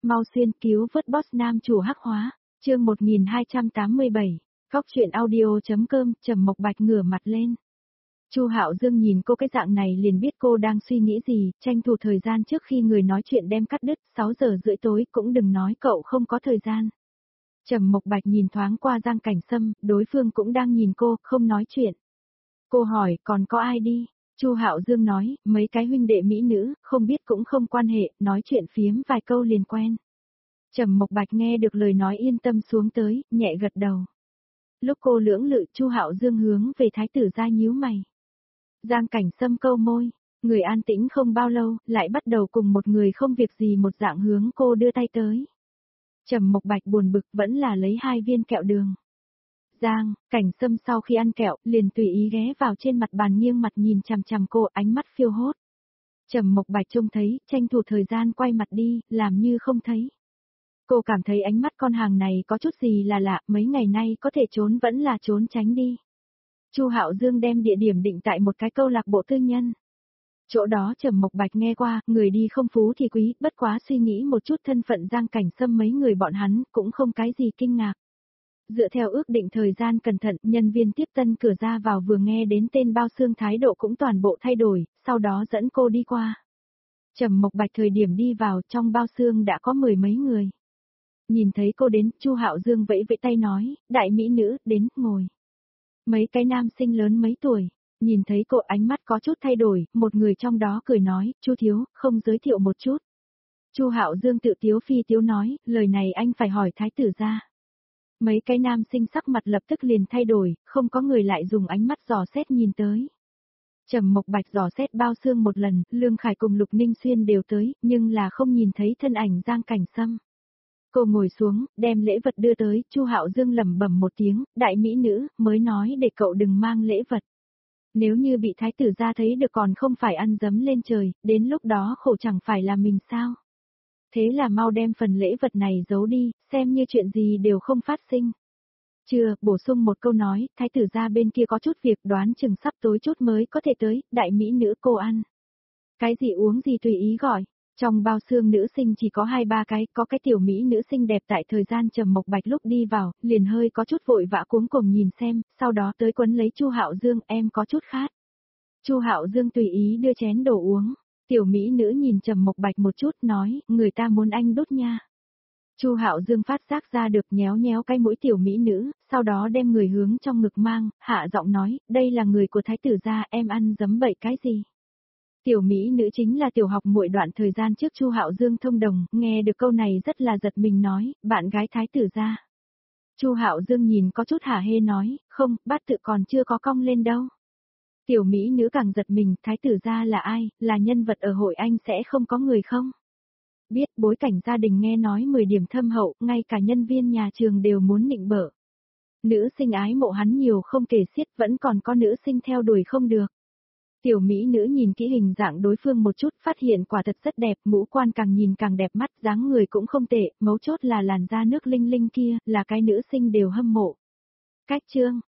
Mau xuyên cứu vớt boss nam chủ hắc hóa, chương 1287, Cóc truyện audio.com, Trầm Mộc Bạch ngửa mặt lên. Chu Hạo Dương nhìn cô cái dạng này liền biết cô đang suy nghĩ gì, tranh thủ thời gian trước khi người nói chuyện đem cắt đứt, 6 giờ rưỡi tối cũng đừng nói cậu không có thời gian. Trầm Mộc Bạch nhìn thoáng qua Giang Cảnh Sâm, đối phương cũng đang nhìn cô, không nói chuyện. Cô hỏi, còn có ai đi? Chu Hạo Dương nói, mấy cái huynh đệ mỹ nữ, không biết cũng không quan hệ, nói chuyện phiếm vài câu liền quen. Trầm Mộc Bạch nghe được lời nói yên tâm xuống tới, nhẹ gật đầu. Lúc cô lưỡng lự, Chu Hạo Dương hướng về thái tử gia nhíu mày. Giang Cảnh Sâm câu môi, người an tĩnh không bao lâu, lại bắt đầu cùng một người không việc gì một dạng hướng cô đưa tay tới. Trầm Mộc Bạch buồn bực vẫn là lấy 2 viên kẹo đường. Giang Cảnh Sâm sau khi ăn kẹo, liền tùy ý ghé vào trên mặt bàn nghiêng mặt nhìn chằm chằm cô, ánh mắt phiêu hốt. Trầm Mộc Bạch trông thấy, tranh thủ thời gian quay mặt đi, làm như không thấy. Cô cảm thấy ánh mắt con hàng này có chút gì là lạ, mấy ngày nay có thể trốn vẫn là trốn tránh đi. Chu Hạo Dương đem địa điểm định tại một cái câu lạc bộ tư nhân. Chỗ đó Trầm Mộc Bạch nghe qua, người đi không phú thì quý, bất quá suy nghĩ một chút thân phận Giang Cảnh Sâm mấy người bọn hắn, cũng không cái gì kinh ngạc. Dựa theo ước định thời gian cẩn thận, nhân viên tiếp tân cửa ra vào vừa nghe đến tên Bao Xương thái độ cũng toàn bộ thay đổi, sau đó dẫn cô đi qua. Trầm Mộc Bạch thời điểm đi vào, trong Bao Xương đã có 10 mấy người. Nhìn thấy cô đến, Chu Hạo Dương vẫy vẫy tay nói, đại mỹ nữ, đến, ngồi. Mấy cái nam sinh lớn mấy tuổi, nhìn thấy cô ánh mắt có chút thay đổi, một người trong đó cười nói, Chu thiếu, không giới thiệu một chút. Chu Hạo Dương tự tiếu phi tiếu nói, lời này anh phải hỏi thái tử gia. Mấy cái nam sinh sắc mặt lập tức liền thay đổi, không có người lại dùng ánh mắt dò xét nhìn tới. Trầm Mộc Bạch dò xét Bao Xương một lần, Lương Khải cùng Lục Ninh Xuyên đều tới, nhưng là không nhìn thấy thân ảnh Giang Cảnh Sâm. Cô ngồi xuống, đem lễ vật đưa tới, Chu Hạo Dương lẩm bẩm một tiếng, đại mỹ nữ, mới nói để cậu đừng mang lễ vật. Nếu như bị thái tử gia thấy được còn không phải ăn dấm lên trời, đến lúc đó khổ chẳng phải là mình sao. Thế là mau đem phần lễ vật này giấu đi, xem như chuyện gì đều không phát sinh. Chưa, bổ sung một câu nói, thái tử gia bên kia có chút việc đoán chừng sắp tối chút mới có thể tới, đại mỹ nữ cô ăn. Cái gì uống gì tùy ý gọi. Trong Bao Xương nữ sinh chỉ có 2-3 cái, có cái tiểu mỹ nữ xinh đẹp tại thời gian Trầm Mộc Bạch lúc đi vào, liền hơi có chút vội vã cuống cuồng nhìn xem, sau đó tới quấn lấy Chu Hạo Dương, em có chút khát. Chu Hạo Dương tùy ý đưa chén đồ uống, tiểu mỹ nữ nhìn Trầm Mộc Bạch một chút nói, người ta muốn anh đút nha. Chu Hạo Dương phát giác ra được nhéo nhéo cái mũi tiểu mỹ nữ, sau đó đem người hướng trong ngực mang, hạ giọng nói, đây là người của thái tử gia, em ăn dấm bậy cái gì. Tiểu mỹ nữ chính là tiểu học muội đoạn thời gian trước Chu Hạo Dương thông đồng, nghe được câu này rất là giật mình nói, bạn gái thái tử gia. Chu Hạo Dương nhìn có chút hả hê nói, không, bát tự còn chưa có cong lên đâu. Tiểu mỹ nữ càng giật mình, thái tử gia là ai, là nhân vật ở hội anh sẽ không có người không? Biết bối cảnh gia đình nghe nói 10 điểm thâm hậu, ngay cả nhân viên nhà trường đều muốn nịnh bợ. Nữ sinh ái mộ hắn nhiều không kể xiết, vẫn còn có nữ sinh theo đuổi không được. Tiểu mỹ nữ nhìn kỹ hình dạng đối phương một chút, phát hiện quả thật rất đẹp, ngũ quan càng nhìn càng đẹp mắt, dáng người cũng không tệ, mấu chốt là làn da nước linh linh kia, là cái nữ sinh đều hâm mộ. Cách chương,